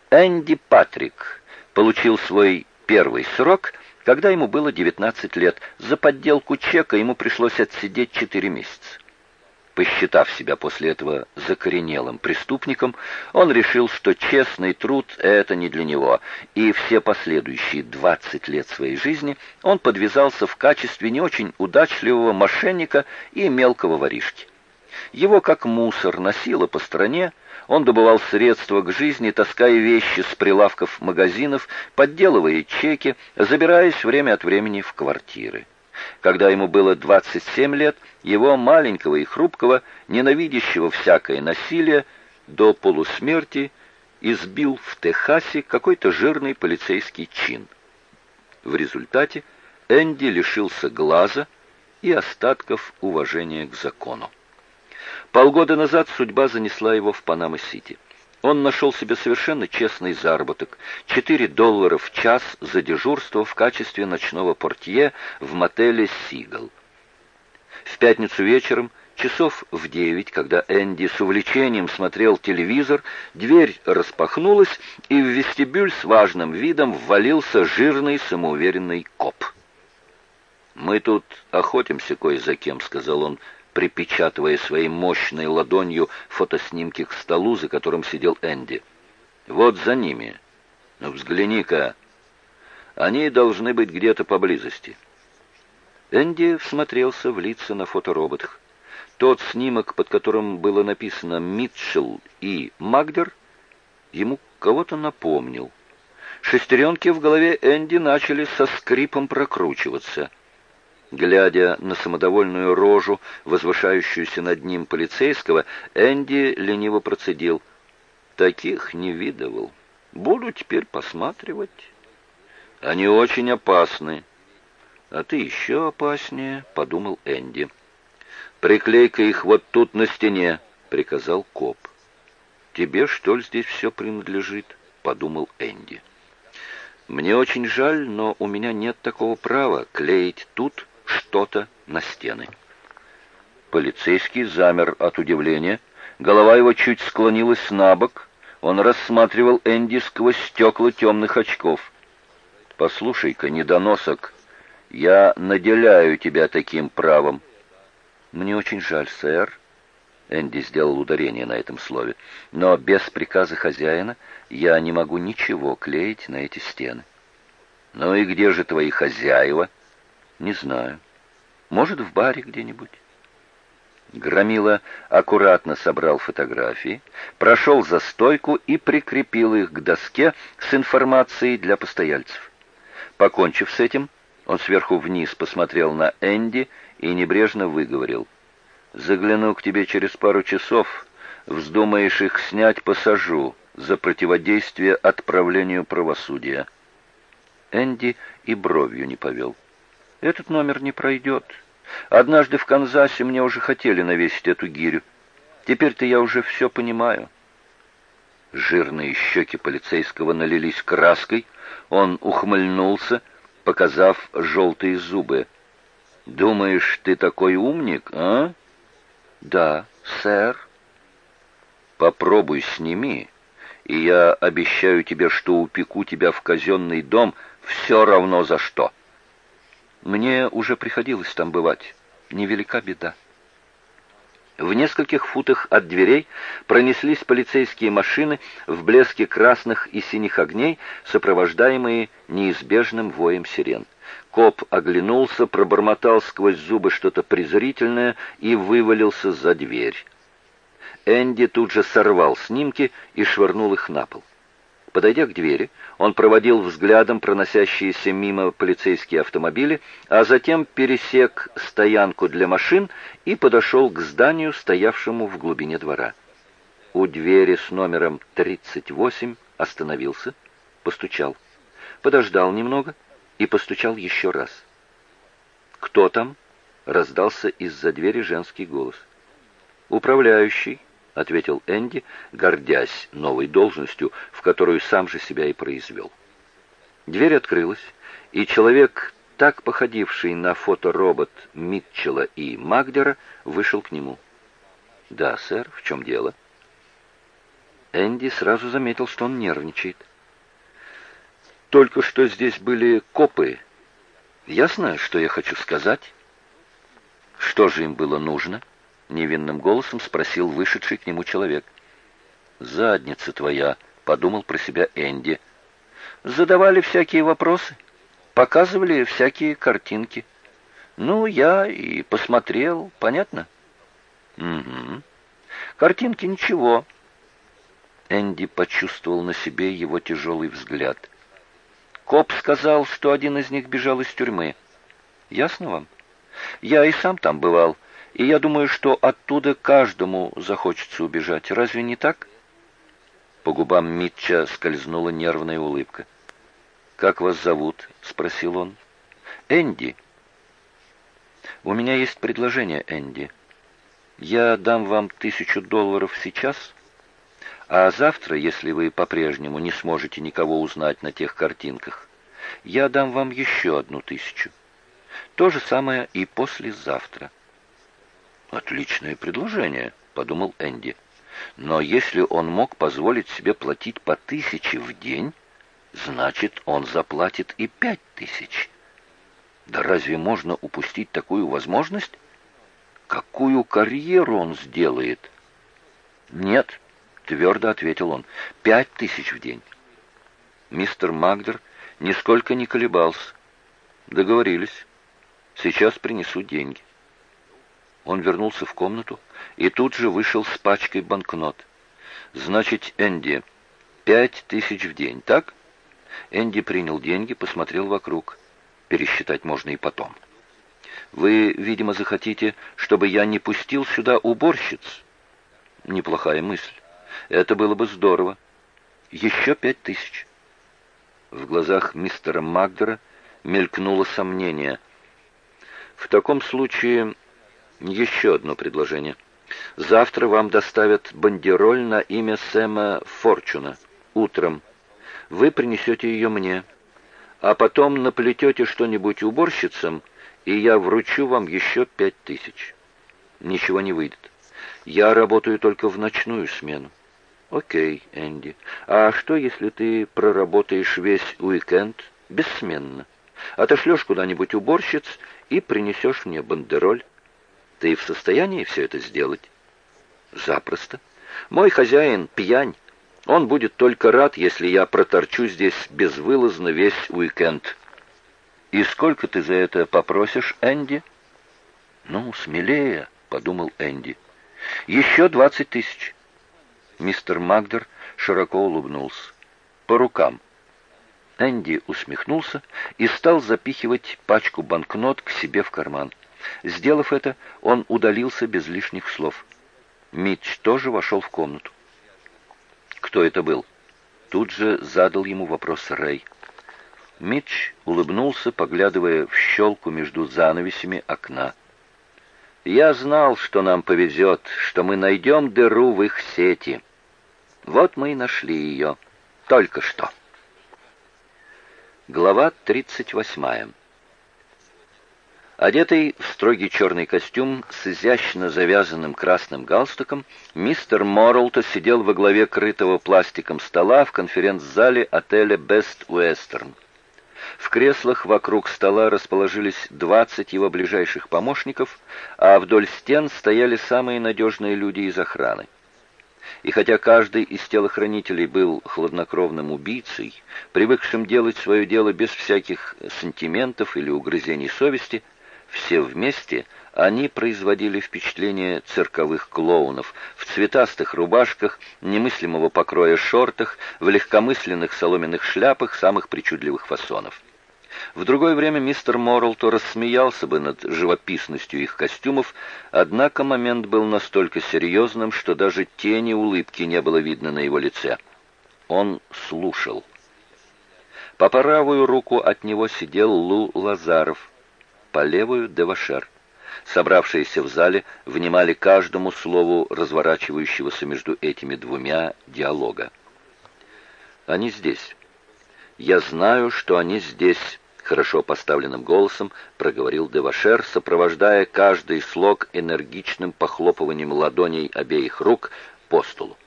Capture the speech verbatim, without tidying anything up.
Энди Патрик получил свой первый срок, когда ему было девятнадцать лет. За подделку чека ему пришлось отсидеть четыре месяца. Посчитав себя после этого закоренелым преступником, он решил, что честный труд — это не для него, и все последующие двадцать лет своей жизни он подвязался в качестве не очень удачливого мошенника и мелкого воришки. Его как мусор носило по стране, он добывал средства к жизни, таская вещи с прилавков магазинов, подделывая чеки, забираясь время от времени в квартиры. Когда ему было двадцать семь лет, его маленького и хрупкого, ненавидящего всякое насилие, до полусмерти избил в Техасе какой-то жирный полицейский чин. В результате Энди лишился глаза и остатков уважения к закону. Полгода назад судьба занесла его в Панама-Сити. Он нашел себе совершенно честный заработок — четыре доллара в час за дежурство в качестве ночного портье в мотеле «Сигал». В пятницу вечером, часов в девять, когда Энди с увлечением смотрел телевизор, дверь распахнулась, и в вестибюль с важным видом ввалился жирный самоуверенный коп. «Мы тут охотимся кое за кем», — сказал он, припечатывая своей мощной ладонью фотоснимки к столу, за которым сидел Энди. «Вот за ними. Ну, взгляни-ка. Они должны быть где-то поблизости». Энди всмотрелся в лица на фотороботах. Тот снимок, под которым было написано «Митчелл» и «Магдер», ему кого-то напомнил. Шестеренки в голове Энди начали со скрипом прокручиваться. Глядя на самодовольную рожу, возвышающуюся над ним полицейского, Энди лениво процедил: «Таких не видывал. Буду теперь посматривать. Они очень опасны». «А ты еще опаснее», — подумал Энди. «Приклей-ка их вот тут на стене», — приказал коп. «Тебе, что ли, здесь все принадлежит?» — подумал Энди. «Мне очень жаль, но у меня нет такого права клеить тут что-то на стены». Полицейский замер от удивления. Голова его чуть склонилась на бок. Он рассматривал Энди сквозь стекла темных очков. «Послушай-ка, недоносок, я наделяю тебя таким правом». «Мне очень жаль, сэр». Энди сделал ударение на этом слове. «Но без приказа хозяина я не могу ничего клеить на эти стены». «Ну и где же твои хозяева?» «Не знаю. Может, в баре где-нибудь». Громила аккуратно собрал фотографии, прошел за стойку и прикрепил их к доске с информацией для постояльцев. Покончив с этим, он сверху вниз посмотрел на Энди и небрежно выговорил: «Загляну к тебе через пару часов. Вздумаешь их снять — посажу за противодействие отправлению правосудия». Энди и бровью не повел. «Этот номер не пройдет. Однажды в Канзасе мне уже хотели навесить эту гирю. Теперь-то я уже все понимаю». Жирные щеки полицейского налились краской. Он ухмыльнулся, показав желтые зубы. «Думаешь, ты такой умник, а?» «Да, сэр». «Попробуй сними, и я обещаю тебе, что упеку тебя в казенный дом все равно за что». «Мне уже приходилось там бывать. Невелика беда». В нескольких футах от дверей пронеслись полицейские машины в блеске красных и синих огней, сопровождаемые неизбежным воем сирен. Коп оглянулся, пробормотал сквозь зубы что-то презрительное и вывалился за дверь. Энди тут же сорвал снимки и швырнул их на пол. Подойдя к двери, он проводил взглядом проносящиеся мимо полицейские автомобили, а затем пересек стоянку для машин и подошел к зданию, стоявшему в глубине двора. У двери с номером тридцать восемь остановился, постучал, подождал немного и постучал еще раз. «Кто там?» — раздался из-за двери женский голос. «Управляющий», — ответил Энди, гордясь новой должностью, в которую сам же себя и произвел. Дверь открылась, и человек, так походивший на фоторобот Митчелла и Магдера, вышел к нему. «Да, сэр, в чем дело?» Энди сразу заметил, что он нервничает. «Только что здесь были копы. Ясно, что я хочу сказать?» «Что же им было нужно?» — невинным голосом спросил вышедший к нему человек. «Задница твоя», — подумал про себя Энди. «Задавали всякие вопросы, показывали всякие картинки. Ну, я и посмотрел, понятно?» «Угу. Картинки ничего». Энди почувствовал на себе его тяжелый взгляд. «Коп сказал, что один из них бежал из тюрьмы. Ясно вам? Я и сам там бывал, и я думаю, что оттуда каждому захочется убежать. Разве не так?» По губам Митча скользнула нервная улыбка. «Как вас зовут?» — спросил он. «Энди». «У меня есть предложение, Энди. Я дам вам тысячу долларов сейчас, а завтра, если вы по-прежнему не сможете никого узнать на тех картинках, я дам вам еще одну тысячу. То же самое и послезавтра». «Отличное предложение», — подумал Энди. «Но если он мог позволить себе платить по тысяче в день, значит, он заплатит и пять тысяч. Да разве можно упустить такую возможность? Какую карьеру он сделает?» «Нет», — твердо ответил он, — «пять тысяч в день». Мистер Магдер нисколько не колебался. «Договорились. Сейчас принесу деньги». Он вернулся в комнату и тут же вышел с пачкой банкнот. «Значит, Энди, пять тысяч в день, так?» Энди принял деньги, посмотрел вокруг. Пересчитать можно и потом. «Вы, видимо, захотите, чтобы я не пустил сюда уборщиц?» «Неплохая мысль. Это было бы здорово. Еще пять тысяч». В глазах мистера Магдера мелькнуло сомнение. «В таком случае еще одно предложение. Завтра вам доставят бандероль на имя Сэма Форчуна. Утром. Вы принесете ее мне, а потом наплетете что-нибудь уборщицам, и я вручу вам еще пять тысяч. Ничего не выйдет. Я работаю только в ночную смену». «Окей, Энди. А что, если ты проработаешь весь уикенд бессменно? Отошлешь куда-нибудь уборщиц и принесешь мне бандероль? Ты в состоянии все это сделать?» «Запросто. Мой хозяин пьянь. Он будет только рад, если я проторчу здесь безвылазно весь уикенд». «И сколько ты за это попросишь, Энди?» «Ну, смелее», — подумал Энди. «Еще двадцать тысяч». Мистер Магдер широко улыбнулся. «По рукам». Энди усмехнулся и стал запихивать пачку банкнот к себе в карман. Сделав это, он удалился без лишних слов. Митч тоже вошел в комнату. «Кто это был?» Тут же задал ему вопрос Рэй. Митч улыбнулся, поглядывая в щелку между занавесями окна. «Я знал, что нам повезет, что мы найдем дыру в их сети. Вот мы и нашли ее. Только что». Глава тридцать восьмая. Одетый в строгий черный костюм с изящно завязанным красным галстуком, мистер Моррелто сидел во главе крытого пластиком стола в конференц-зале отеля «Бест Уэстерн». В креслах вокруг стола расположились двадцать его ближайших помощников, а вдоль стен стояли самые надежные люди из охраны. И хотя каждый из телохранителей был хладнокровным убийцей, привыкшим делать свое дело без всяких сантиментов или угрызений совести, все вместе они производили впечатление цирковых клоунов в цветастых рубашках, немыслимого покроя шортах, в легкомысленных соломенных шляпах самых причудливых фасонов. В другое время мистер Моррелто рассмеялся бы над живописностью их костюмов, однако момент был настолько серьезным, что даже тени улыбки не было видно на его лице. Он слушал. По правую руку от него сидел Лу Лазаров, по левую — Девашер. Собравшиеся в зале внимали каждому слову разворачивающегося между этими двумя диалога. «Они здесь. Я знаю, что они здесь», — хорошо поставленным голосом проговорил Девашер, сопровождая каждый слог энергичным похлопыванием ладоней обеих рук по столу.